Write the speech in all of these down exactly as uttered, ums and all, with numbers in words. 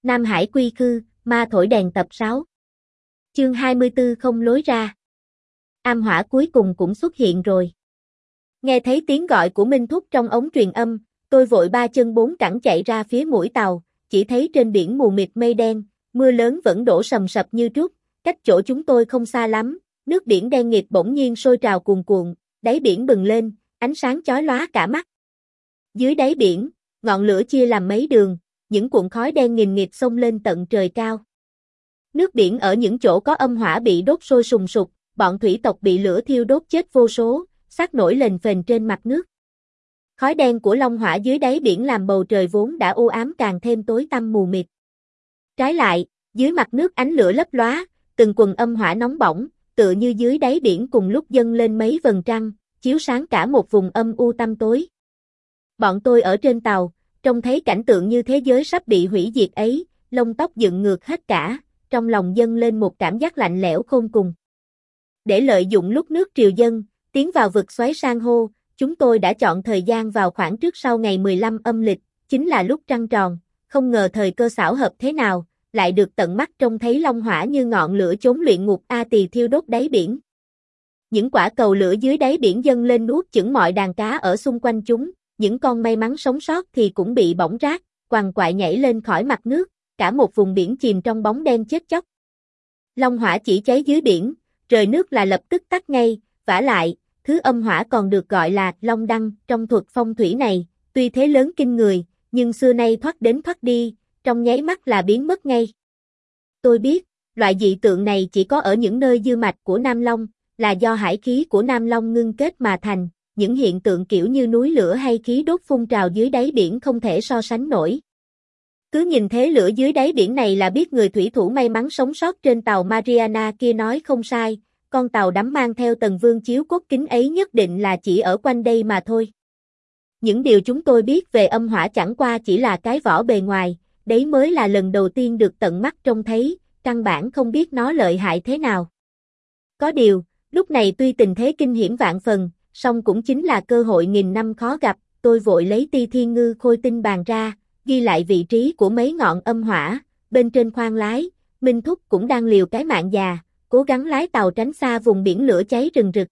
Nam Hải quy khư, ma thổi đèn tập sáu. Chương hai mươi tư không lối ra. Am hỏa cuối cùng cũng xuất hiện rồi. Nghe thấy tiếng gọi của Minh Thúc trong ống truyền âm, tôi vội ba chân bốn cẳng chạy ra phía mũi tàu, chỉ thấy trên biển mù mịt mây đen, mưa lớn vẫn đổ sầm sập như trút, cách chỗ chúng tôi không xa lắm, nước biển đen nghịt bỗng nhiên sôi trào cuồn cuộn, đáy biển bừng lên, ánh sáng chói lóa cả mắt. Dưới đáy biển, ngọn lửa chia làm mấy đường, những cuộn khói đen nghìn nghịt xông lên tận trời cao. Nước biển ở những chỗ có âm hỏa bị đốt sôi sùng sục, bọn thủy tộc bị lửa thiêu đốt chết vô số, xác nổi lềnh phềnh trên mặt nước. Khói đen của long hỏa dưới đáy biển làm bầu trời vốn đã u ám càng thêm tối tăm mù mịt. Trái lại, dưới mặt nước ánh lửa lấp lóa, từng quần âm hỏa nóng bỏng, tựa như dưới đáy biển cùng lúc dâng lên mấy vầng trăng, chiếu sáng cả một vùng âm u tăm tối. Bọn tôi ở trên tàu, trông thấy cảnh tượng như thế giới sắp bị hủy diệt ấy, lông tóc dựng ngược hết cả, trong lòng dâng lên một cảm giác lạnh lẽo khôn cùng. Để lợi dụng lúc nước triều dâng, tiến vào vực xoáy san hô, chúng tôi đã chọn thời gian vào khoảng trước sau ngày mười lăm âm lịch, chính là lúc trăng tròn, không ngờ thời cơ xảo hợp thế nào, lại được tận mắt trông thấy long hỏa như ngọn lửa chốn luyện ngục A Tỳ thiêu đốt đáy biển. Những quả cầu lửa dưới đáy biển dâng lên nuốt chửng mọi đàn cá ở xung quanh chúng, những con may mắn sống sót thì cũng bị bỏng rác, quằn quại nhảy lên khỏi mặt nước, cả một vùng biển chìm trong bóng đen chết chóc. Long hỏa chỉ cháy dưới biển, rời nước là lập tức tắt ngay, vả lại, thứ âm hỏa còn được gọi là long đăng trong thuật phong thủy này, tuy thế lớn kinh người, nhưng xưa nay thoát đến thoát đi, trong nháy mắt là biến mất ngay. Tôi biết, loại dị tượng này chỉ có ở những nơi dư mạch của Nam Long, là do hải khí của Nam Long ngưng kết mà thành, những hiện tượng kiểu như núi lửa hay khí đốt phun trào dưới đáy biển không thể so sánh nổi. Cứ nhìn thế lửa dưới đáy biển này là biết người thủy thủ may mắn sống sót trên tàu Mariana kia nói không sai, con tàu đắm mang theo tầng vương chiếu cốt kính ấy nhất định là chỉ ở quanh đây mà thôi. Những điều chúng tôi biết về âm hỏa chẳng qua chỉ là cái vỏ bề ngoài, đấy mới là lần đầu tiên được tận mắt trông thấy, căn bản không biết nó lợi hại thế nào. Có điều, lúc này tuy tình thế kinh hiểm vạn phần, song cũng chính là cơ hội nghìn năm khó gặp, tôi vội lấy ti thiên ngư khôi tinh bàn ra, ghi lại vị trí của mấy ngọn âm hỏa, bên trên khoang lái, Minh Thúc cũng đang liều cái mạng già, cố gắng lái tàu tránh xa vùng biển lửa cháy rừng rực.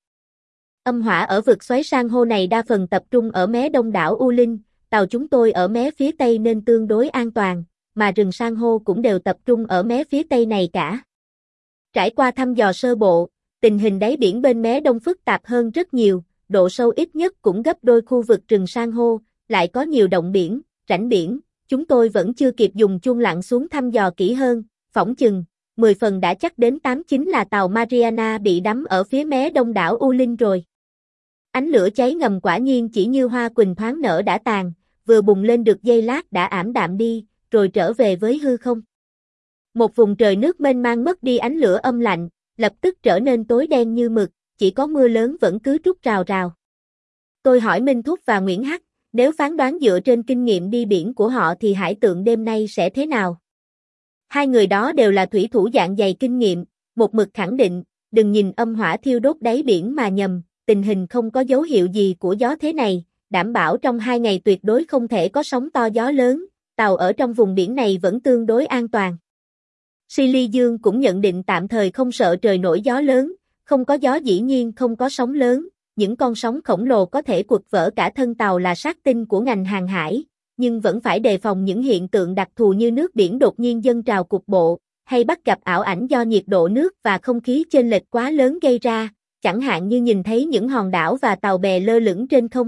Âm hỏa ở vực xoáy san hô này đa phần tập trung ở mé đông đảo U Linh, tàu chúng tôi ở mé phía tây nên tương đối an toàn, mà rừng san hô cũng đều tập trung ở mé phía tây này cả. Trải qua thăm dò sơ bộ, tình hình đáy biển bên mé đông phức tạp hơn rất nhiều, độ sâu ít nhất cũng gấp đôi khu vực rừng san hô, lại có nhiều động biển, rãnh biển, chúng tôi vẫn chưa kịp dùng chuông lặn xuống thăm dò kỹ hơn, phỏng chừng, mười phần đã chắc đến tám chín là tàu Mariana bị đắm ở phía mé đông đảo U Linh rồi. Ánh lửa cháy ngầm quả nhiên chỉ như hoa quỳnh thoáng nở đã tàn, vừa bùng lên được giây lát đã ảm đạm đi, rồi trở về với hư không. Một vùng trời nước mênh mang mất đi ánh lửa âm lạnh, lập tức trở nên tối đen như mực, chỉ có mưa lớn vẫn cứ trút rào rào. Tôi hỏi Minh Thúc và Nguyễn Hắc, nếu phán đoán dựa trên kinh nghiệm đi biển của họ thì hải tượng đêm nay sẽ thế nào? Hai người đó đều là thủy thủ dạng dày kinh nghiệm, một mực khẳng định, đừng nhìn âm hỏa thiêu đốt đáy biển mà nhầm, tình hình không có dấu hiệu gì của gió thế này, đảm bảo trong hai ngày tuyệt đối không thể có sóng to gió lớn, tàu ở trong vùng biển này vẫn tương đối an toàn. Silly Dương cũng nhận định tạm thời không sợ trời nổi gió lớn, không có gió dĩ nhiên không có sóng lớn, những con sóng khổng lồ có thể quật vỡ cả thân tàu là sát tinh của ngành hàng hải, nhưng vẫn phải đề phòng những hiện tượng đặc thù như nước biển đột nhiên dâng trào cục bộ, hay bắt gặp ảo ảnh do nhiệt độ nước và không khí chênh lệch quá lớn gây ra, chẳng hạn như nhìn thấy những hòn đảo và tàu bè lơ lửng trên không.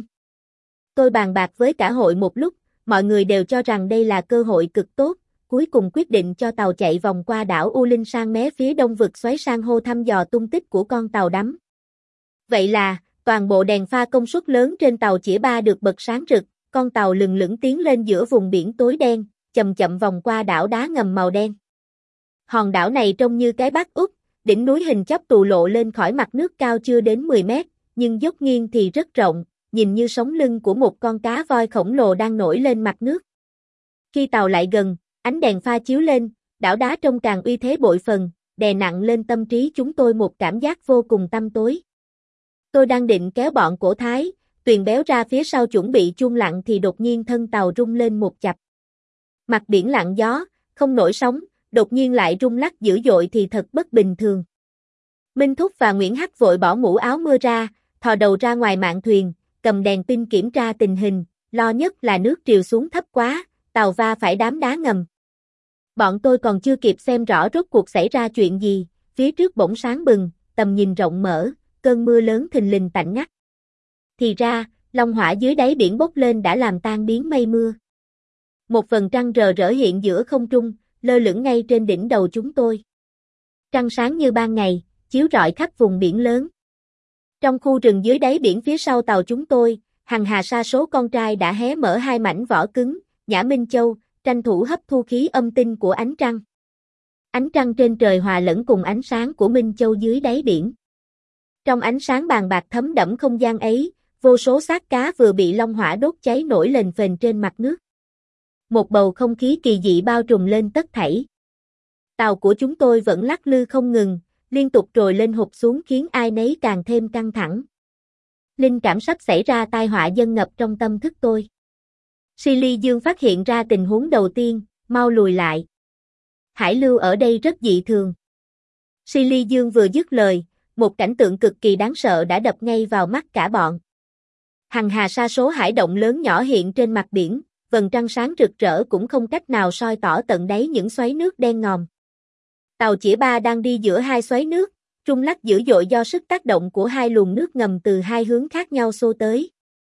Tôi bàn bạc với cả hội một lúc, mọi người đều cho rằng đây là cơ hội cực tốt, cuối cùng quyết định cho tàu chạy vòng qua đảo U Linh sang mé phía đông vực xoáy san hô thăm dò tung tích của con tàu đắm. Vậy là, toàn bộ đèn pha công suất lớn trên tàu chĩa ba được bật sáng rực, con tàu lừng lững tiến lên giữa vùng biển tối đen, chậm chậm vòng qua đảo đá ngầm màu đen. Hòn đảo này trông như cái bát úp, đỉnh núi hình chóp tù lộ lên khỏi mặt nước cao chưa đến mười mét, nhưng dốc nghiêng thì rất rộng, nhìn như sống lưng của một con cá voi khổng lồ đang nổi lên mặt nước. Khi tàu lại gần, ánh đèn pha chiếu lên, đảo đá trông càng uy thế bội phần, đè nặng lên tâm trí chúng tôi một cảm giác vô cùng tăm tối. Tôi đang định kéo bọn Cổ Thái, Tuyền Béo ra phía sau chuẩn bị chuông lặn thì đột nhiên thân tàu rung lên một chập. Mặt biển lặng gió, không nổi sóng, đột nhiên lại rung lắc dữ dội thì thật bất bình thường. Minh Thúc và Nguyễn Hắc vội bỏ mũ áo mưa ra, thò đầu ra ngoài mạn thuyền, cầm đèn pin kiểm tra tình hình, lo nhất là nước triều xuống thấp quá, tàu va phải đám đá ngầm. Bọn tôi còn chưa kịp xem rõ rốt cuộc xảy ra chuyện gì, phía trước bỗng sáng bừng, tầm nhìn rộng mở, cơn mưa lớn thình lình tạnh ngắt. Thì ra, long hỏa dưới đáy biển bốc lên đã làm tan biến mây mưa. Một vầng trăng rờ rỡ hiện giữa không trung, lơ lửng ngay trên đỉnh đầu chúng tôi. Trăng sáng như ban ngày, chiếu rọi khắp vùng biển lớn. Trong khu rừng dưới đáy biển phía sau tàu chúng tôi, hằng hà sa số con trai đã hé mở hai mảnh vỏ cứng, Nhã Minh Châu, tranh thủ hấp thu khí âm tinh của ánh trăng. Ánh trăng trên trời hòa lẫn cùng ánh sáng của Minh Châu dưới đáy biển. Trong ánh sáng bàn bạc thấm đẫm không gian ấy, vô số xác cá vừa bị long hỏa đốt cháy nổi lên phền trên mặt nước. Một bầu không khí kỳ dị bao trùm lên tất thảy. Tàu của chúng tôi vẫn lắc lư không ngừng, liên tục trồi lên hụt xuống khiến ai nấy càng thêm căng thẳng. Linh cảm sắp xảy ra tai họa dâng ngập trong tâm thức tôi. Silly Dương phát hiện ra tình huống đầu tiên, mau lùi lại. Hải lưu ở đây rất dị thường. Silly Dương vừa dứt lời, một cảnh tượng cực kỳ đáng sợ đã đập ngay vào mắt cả bọn. Hằng hà sa số hải động lớn nhỏ hiện trên mặt biển, vầng trăng sáng rực rỡ cũng không cách nào soi tỏ tận đáy những xoáy nước đen ngòm. Tàu Chĩa Ba đang đi giữa hai xoáy nước, rung lắc dữ dội do sức tác động của hai luồng nước ngầm từ hai hướng khác nhau xô tới.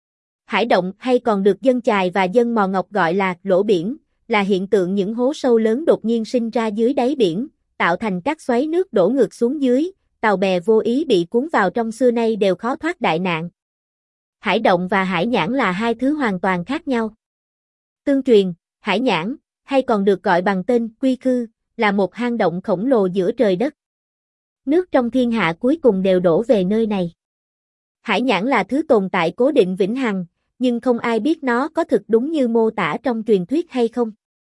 Hải động hay còn được dân chài và dân Mò Ngọc gọi là lỗ biển, là hiện tượng những hố sâu lớn đột nhiên sinh ra dưới đáy biển, tạo thành các xoáy nước đổ ngược xuống dưới, tàu bè vô ý bị cuốn vào trong xưa nay đều khó thoát đại nạn. Hải động và hải nhãn là hai thứ hoàn toàn khác nhau. Tương truyền, hải nhãn, hay còn được gọi bằng tên Quy Khư, là một hang động khổng lồ giữa trời đất. Nước trong thiên hạ cuối cùng đều đổ về nơi này. Hải nhãn là thứ tồn tại cố định vĩnh hằng, nhưng không ai biết nó có thực đúng như mô tả trong truyền thuyết hay không.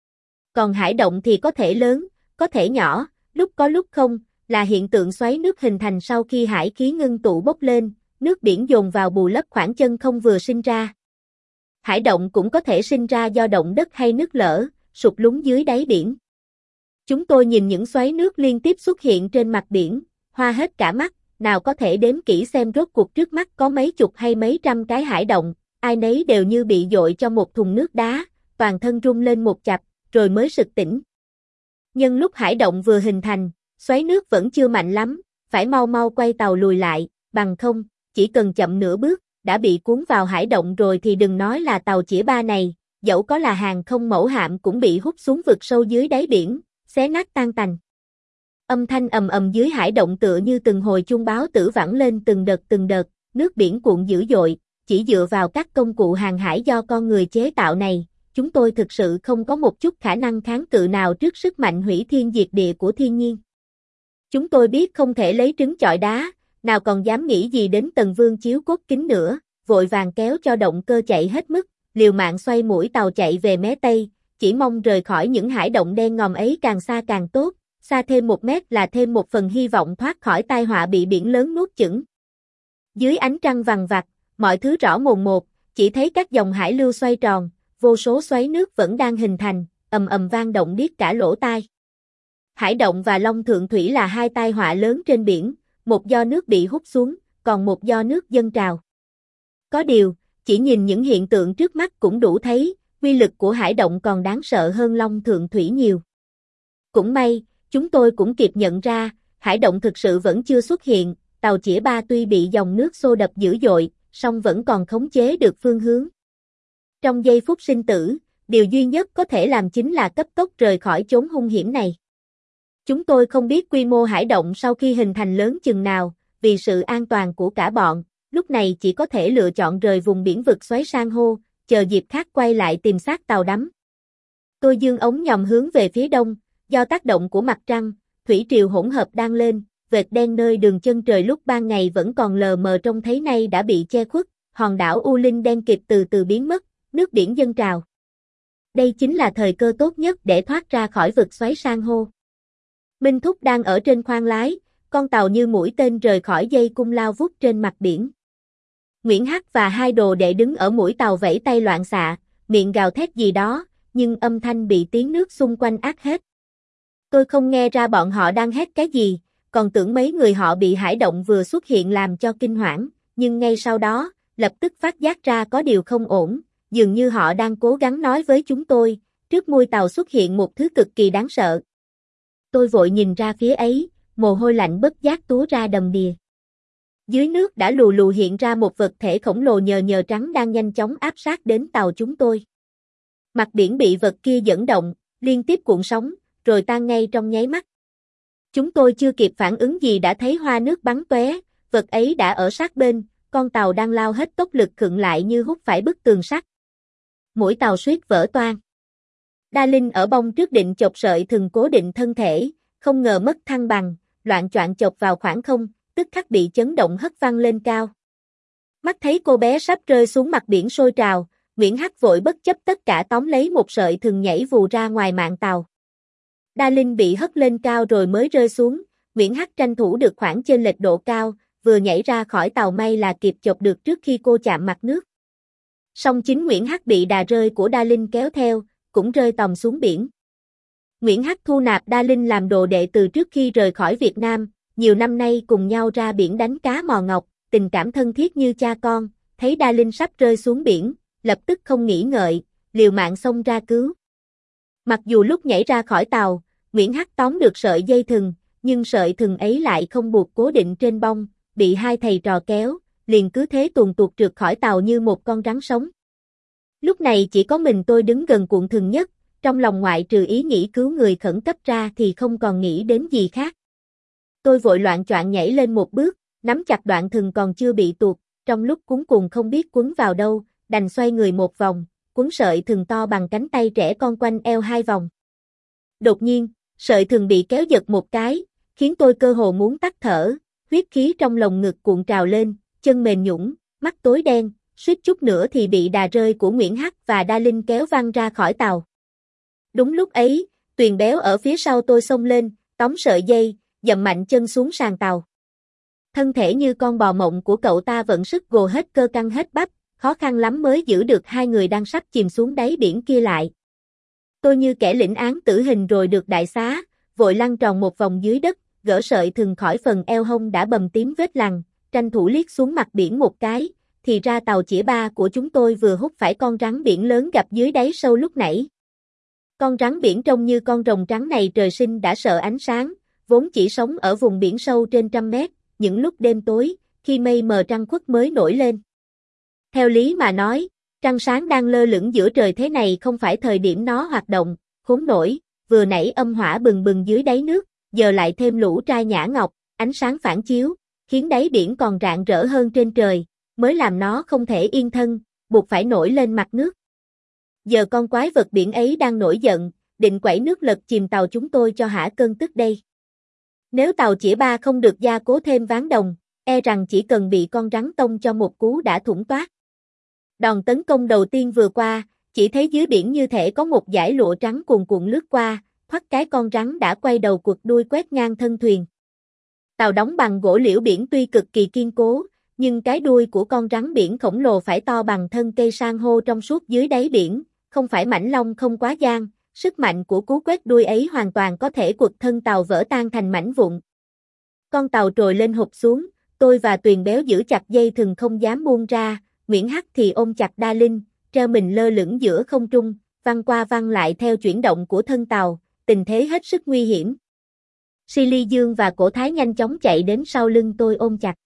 Còn hải động thì có thể lớn, có thể nhỏ, lúc có lúc không, là hiện tượng xoáy nước hình thành sau khi hải khí ngưng tụ bốc lên, nước biển dồn vào bù lấp khoảng chân không vừa sinh ra. Hải động cũng có thể sinh ra do động đất hay nước lở, sụt lún dưới đáy biển. Chúng tôi nhìn những xoáy nước liên tiếp xuất hiện trên mặt biển, hoa hết cả mắt, nào có thể đếm kỹ xem rốt cuộc trước mắt có mấy chục hay mấy trăm cái hải động, ai nấy đều như bị dội cho một thùng nước đá, toàn thân rung lên một chập, rồi mới sực tỉnh. Nhưng lúc hải động vừa hình thành, xoáy nước vẫn chưa mạnh lắm, phải mau mau quay tàu lùi lại, bằng không, chỉ cần chậm nửa bước, đã bị cuốn vào hải động rồi thì đừng nói là tàu Chĩa Ba này, dẫu có là hàng không mẫu hạm cũng bị hút xuống vực sâu dưới đáy biển, xé nát tan tành. Âm thanh ầm ầm dưới hải động tựa như từng hồi chuông báo tử vẳng lên từng đợt từng đợt, nước biển cuộn dữ dội, chỉ dựa vào các công cụ hàng hải do con người chế tạo này, chúng tôi thực sự không có một chút khả năng kháng cự nào trước sức mạnh hủy thiên diệt địa của thiên nhiên. Chúng tôi biết không thể lấy trứng chọi đá, nào còn dám nghĩ gì đến Tần Vương chiếu cốt kính nữa, vội vàng kéo cho động cơ chạy hết mức, liều mạng xoay mũi tàu chạy về mé Tây, chỉ mong rời khỏi những hải động đen ngòm ấy càng xa càng tốt, xa thêm một mét là thêm một phần hy vọng thoát khỏi tai họa bị biển lớn nuốt chửng. Dưới ánh trăng vằng vặc, mọi thứ rõ mồn một, chỉ thấy các dòng hải lưu xoay tròn, vô số xoáy nước vẫn đang hình thành, ầm ầm vang động điếc cả lỗ tai. Hải động và Long Thượng Thủy là hai tai họa lớn trên biển, một do nước bị hút xuống, còn một do nước dâng trào. Có điều, chỉ nhìn những hiện tượng trước mắt cũng đủ thấy, uy lực của hải động còn đáng sợ hơn Long Thượng Thủy nhiều. Cũng may, chúng tôi cũng kịp nhận ra, hải động thực sự vẫn chưa xuất hiện, tàu Chĩa Ba tuy bị dòng nước xô đập dữ dội, song vẫn còn khống chế được phương hướng. Trong giây phút sinh tử, điều duy nhất có thể làm chính là cấp tốc rời khỏi chốn hung hiểm này. Chúng tôi không biết quy mô hải động sau khi hình thành lớn chừng nào, vì sự an toàn của cả bọn, lúc này chỉ có thể lựa chọn rời vùng biển vực xoáy san hô, chờ dịp khác quay lại tìm xác tàu đắm. Tôi dương ống nhòm hướng về phía đông, do tác động của mặt trăng, thủy triều hỗn hợp đang lên, vệt đen nơi đường chân trời lúc ban ngày vẫn còn lờ mờ trông thấy nay đã bị che khuất, hòn đảo U Linh đen kịt từ từ biến mất, nước biển dâng trào. Đây chính là thời cơ tốt nhất để thoát ra khỏi vực xoáy san hô. Minh Thúc đang ở trên khoang lái, con tàu như mũi tên rời khỏi dây cung lao vút trên mặt biển. Nguyễn Hắc và hai đồ đệ đứng ở mũi tàu vẫy tay loạn xạ, miệng gào thét gì đó, nhưng âm thanh bị tiếng nước xung quanh át hết. Tôi không nghe ra bọn họ đang hét cái gì, còn tưởng mấy người họ bị hải động vừa xuất hiện làm cho kinh hoảng, nhưng ngay sau đó, lập tức phát giác ra có điều không ổn, dường như họ đang cố gắng nói với chúng tôi, trước mui tàu xuất hiện một thứ cực kỳ đáng sợ. Tôi vội nhìn ra phía ấy, mồ hôi lạnh bất giác túa ra đầm đìa. Dưới nước đã lù lù hiện ra một vật thể khổng lồ nhờ nhờ trắng đang nhanh chóng áp sát đến tàu chúng tôi. Mặt biển bị vật kia dẫn động, liên tiếp cuộn sóng, rồi tan ngay trong nháy mắt. Chúng tôi chưa kịp phản ứng gì đã thấy hoa nước bắn tóe, vật ấy đã ở sát bên, con tàu đang lao hết tốc lực khựng lại như hút phải bức tường sắt. Mũi tàu suýt vỡ toang. Đa Linh ở bông trước định chộp sợi thừng cố định thân thể, không ngờ mất thăng bằng, loạng choạng chộp vào khoảng không, tức khắc bị chấn động hất văng lên cao. Mắt thấy cô bé sắp rơi xuống mặt biển sôi trào, Nguyễn Hắc vội bất chấp tất cả tóm lấy một sợi thừng nhảy vù ra ngoài mạn tàu. Đa Linh bị hất lên cao rồi mới rơi xuống, Nguyễn Hắc tranh thủ được khoảng chênh lệch độ cao, vừa nhảy ra khỏi tàu may là kịp chộp được trước khi cô chạm mặt nước. Song chính Nguyễn Hắc bị đà rơi của Đa Linh kéo theo, cũng rơi tòng xuống biển. Nguyễn Hắc thu nạp Đa Linh làm đồ đệ từ trước khi rời khỏi Việt Nam, nhiều năm nay cùng nhau ra biển đánh cá mò ngọc, tình cảm thân thiết như cha con, thấy Đa Linh sắp rơi xuống biển, lập tức không nghĩ ngợi, liều mạng xông ra cứu. Mặc dù lúc nhảy ra khỏi tàu, Nguyễn Hắc tóm được sợi dây thừng, nhưng sợi thừng ấy lại không buộc cố định trên bông, bị hai thầy trò kéo, liền cứ thế tuồn tuột trượt khỏi tàu như một con rắn sống. Lúc này chỉ có mình tôi đứng gần cuộn thừng nhất, trong lòng ngoại trừ ý nghĩ cứu người khẩn cấp ra thì không còn nghĩ đến gì khác. Tôi vội loạng choạng nhảy lên một bước, nắm chặt đoạn thừng còn chưa bị tuột, trong lúc cuống cuồng không biết quấn vào đâu, đành xoay người một vòng, quấn sợi thừng to bằng cánh tay trẻ con quanh eo hai vòng. Đột nhiên, sợi thừng bị kéo giật một cái, khiến tôi cơ hồ muốn tắt thở, huyết khí trong lồng ngực cuộn trào lên, chân mềm nhũn, mắt tối đen, suýt chút nữa thì bị đà rơi của Nguyễn Hắc và Đa Linh kéo văng ra khỏi tàu. Đúng lúc ấy, Tuyền Béo ở phía sau tôi xông lên, tóm sợi dây, dậm mạnh chân xuống sàn tàu. Thân thể như con bò mộng của cậu ta vận sức gồ hết cơ căng hết bắp, khó khăn lắm mới giữ được hai người đang sắp chìm xuống đáy biển kia lại. Tôi như kẻ lĩnh án tử hình rồi được đại xá, vội lăn tròn một vòng dưới đất, gỡ sợi thừng khỏi phần eo hông đã bầm tím vết lằn, tranh thủ liếc xuống mặt biển một cái, thì ra tàu chĩa ba của chúng tôi vừa hút phải con rắn biển lớn gặp dưới đáy sâu lúc nãy. Con rắn biển trông như con rồng trắng này trời sinh đã sợ ánh sáng, vốn chỉ sống ở vùng biển sâu trên trăm mét, những lúc đêm tối, khi mây mờ trăng khuất mới nổi lên. Theo lý mà nói, trăng sáng đang lơ lửng giữa trời thế này không phải thời điểm nó hoạt động, khốn nổi, vừa nãy âm hỏa bừng bừng dưới đáy nước, giờ lại thêm lũ trai nhã ngọc, ánh sáng phản chiếu, khiến đáy biển còn rạng rỡ hơn trên trời, mới làm nó không thể yên thân, buộc phải nổi lên mặt nước. Giờ con quái vật biển ấy đang nổi giận, định quẩy nước lật chìm tàu chúng tôi cho hả cơn tức đây. Nếu tàu chĩa ba không được gia cố thêm ván đồng, e rằng chỉ cần bị con rắn tông cho một cú đã thủng toác. Đòn tấn công đầu tiên vừa qua, chỉ thấy dưới biển như thể có một dải lụa trắng cuồn cuộn lướt qua, thoát cái con rắn đã quay đầu quật đuôi quét ngang thân thuyền. Tàu đóng bằng gỗ liễu biển tuy cực kỳ kiên cố, nhưng cái đuôi của con rắn biển khổng lồ phải to bằng thân cây san hô trong suốt dưới đáy biển, không phải mảnh long không quá gian, sức mạnh của cú quét đuôi ấy hoàn toàn có thể quật thân tàu vỡ tan thành mảnh vụn. Con tàu trồi lên hụt xuống, tôi và Tuyền Béo giữ chặt dây thừng không dám buông ra, Nguyễn Hắc thì ôm chặt Đa Linh, treo mình lơ lửng giữa không trung, văng qua văng lại theo chuyển động của thân tàu, tình thế hết sức nguy hiểm. Silly Dương và Cổ Thái nhanh chóng chạy đến sau lưng tôi ôm chặt.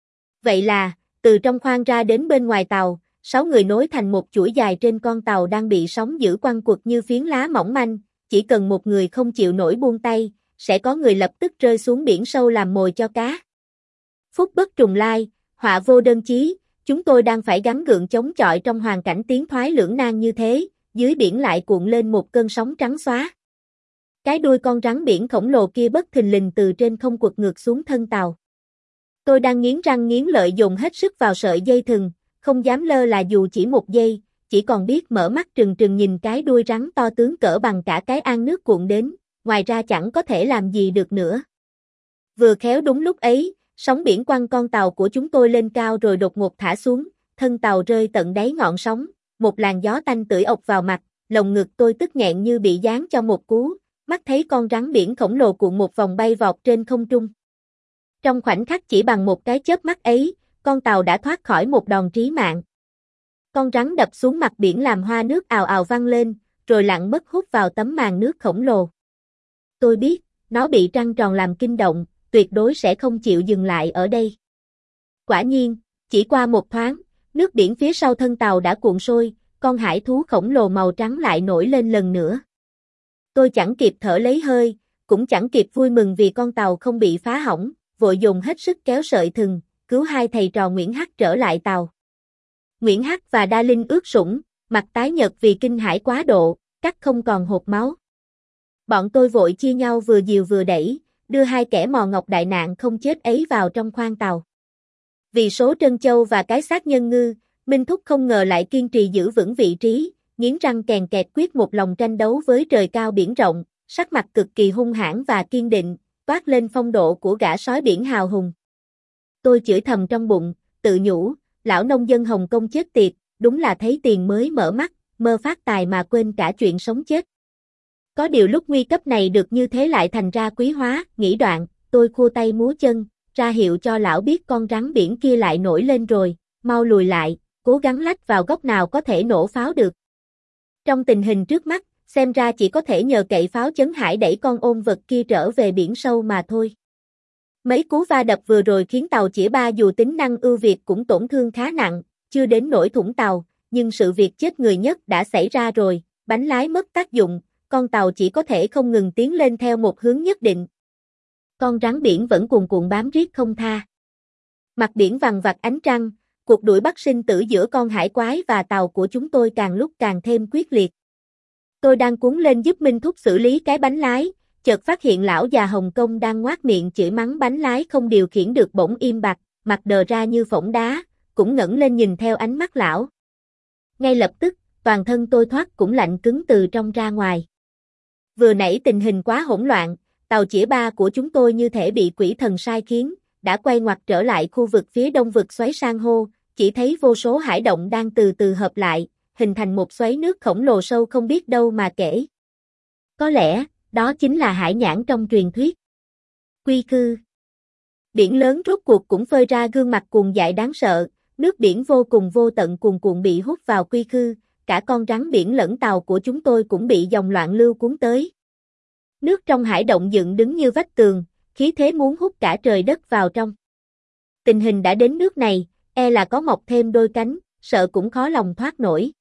Vậy là, từ trong khoang ra đến bên ngoài tàu, sáu người nối thành một chuỗi dài trên con tàu đang bị sóng dữ quăng quật như phiến lá mỏng manh, chỉ cần một người không chịu nổi buông tay, sẽ có người lập tức rơi xuống biển sâu làm mồi cho cá. Phúc bất trùng lai, họa vô đơn chí, chúng tôi đang phải gắng gượng chống chọi trong hoàn cảnh tiến thoái lưỡng nan như thế, dưới biển lại cuộn lên một cơn sóng trắng xóa. Cái đuôi con rắn biển khổng lồ kia bất thình lình từ trên không quật ngược xuống thân tàu. Tôi đang nghiến răng nghiến lợi dồn hết sức vào sợi dây thừng, không dám lơ là dù chỉ một giây, chỉ còn biết mở mắt trừng trừng nhìn cái đuôi rắn to tướng cỡ bằng cả cái an nước cuộn đến, ngoài ra chẳng có thể làm gì được nữa. Vừa khéo đúng lúc ấy, sóng biển quăng con tàu của chúng tôi lên cao rồi đột ngột thả xuống, thân tàu rơi tận đáy ngọn sóng, một làn gió tanh tưởi ộc vào mặt, lồng ngực tôi tức nghẹn như bị giáng cho một cú, mắt thấy con rắn biển khổng lồ cuộn một vòng bay vọt trên không trung. Trong khoảnh khắc chỉ bằng một cái chớp mắt ấy, con tàu đã thoát khỏi một đòn trí mạng. Con rắn đập xuống mặt biển làm hoa nước ào ào văng lên, rồi lặn mất hút vào tấm màn nước khổng lồ. Tôi biết, nó bị trăng tròn làm kinh động, tuyệt đối sẽ không chịu dừng lại ở đây. Quả nhiên, chỉ qua một thoáng, nước biển phía sau thân tàu đã cuộn sôi, con hải thú khổng lồ màu trắng lại nổi lên lần nữa. Tôi chẳng kịp thở lấy hơi, cũng chẳng kịp vui mừng vì con tàu không bị phá hỏng, vội dùng hết sức kéo sợi thừng, cứu hai thầy trò Nguyễn Hắc trở lại tàu. Nguyễn Hắc và Đa Linh ướt sũng, mặt tái nhợt vì kinh hãi quá độ, cắt không còn hột máu. Bọn tôi vội chia nhau vừa dìu vừa đẩy, đưa hai kẻ mò ngọc đại nạn không chết ấy vào trong khoang tàu. Vì số trân châu và cái xác nhân ngư, Minh Thúc không ngờ lại kiên trì giữ vững vị trí, nghiến răng kèn kẹt quyết một lòng tranh đấu với trời cao biển rộng, sắc mặt cực kỳ hung hãn và kiên định, toát lên phong độ của gã sói biển hào hùng. Tôi chửi thầm trong bụng, tự nhủ, lão nông dân Hồng Kông chết tiệt, đúng là thấy tiền mới mở mắt, mơ phát tài mà quên cả chuyện sống chết. Có điều lúc nguy cấp này được như thế lại thành ra quý hóa, nghĩ đoạn, tôi khua tay múa chân, ra hiệu cho lão biết con rắn biển kia lại nổi lên rồi, mau lùi lại, cố gắng lách vào góc nào có thể nổ pháo được. Trong tình hình trước mắt, xem ra chỉ có thể nhờ cậy pháo chấn hải đẩy con ôn vật kia trở về biển sâu mà thôi. Mấy cú va đập vừa rồi khiến tàu Chĩa Ba dù tính năng ưu việt cũng tổn thương khá nặng, chưa đến nỗi thủng tàu, nhưng sự việc chết người nhất đã xảy ra rồi, bánh lái mất tác dụng, con tàu chỉ có thể không ngừng tiến lên theo một hướng nhất định. Con rắn biển vẫn cuồn cuộn bám riết không tha. Mặt biển vằn vặt ánh trăng, cuộc đuổi bắt sinh tử giữa con hải quái và tàu của chúng tôi càng lúc càng thêm quyết liệt. Tôi đang cuốn lên giúp Minh Thúc xử lý cái bánh lái, chợt phát hiện lão già Hồng Kông đang ngoác miệng chửi mắng bánh lái không điều khiển được bỗng im bặt, mặt đờ ra như phỗng đá, cũng ngẩng lên nhìn theo ánh mắt lão. Ngay lập tức, toàn thân tôi thoát cũng lạnh cứng từ trong ra ngoài. Vừa nãy tình hình quá hỗn loạn, tàu Chĩa Ba của chúng tôi như thể bị quỷ thần sai khiến, đã quay ngoặt trở lại khu vực phía đông vực xoáy san hô, chỉ thấy vô số hải động đang từ từ hợp lại, hình thành một xoáy nước khổng lồ sâu không biết đâu mà kể. Có lẽ, đó chính là hải nhãn trong truyền thuyết. Quy khư. Biển lớn rốt cuộc cũng phơi ra gương mặt cuồng dại đáng sợ, nước biển vô cùng vô tận cuồn cuộn bị hút vào quy khư, cả con rắn biển lẫn tàu của chúng tôi cũng bị dòng loạn lưu cuốn tới. Nước trong hải động dựng đứng như vách tường, khí thế muốn hút cả trời đất vào trong. Tình hình đã đến nước này, e là có mọc thêm đôi cánh, sợ cũng khó lòng thoát nổi.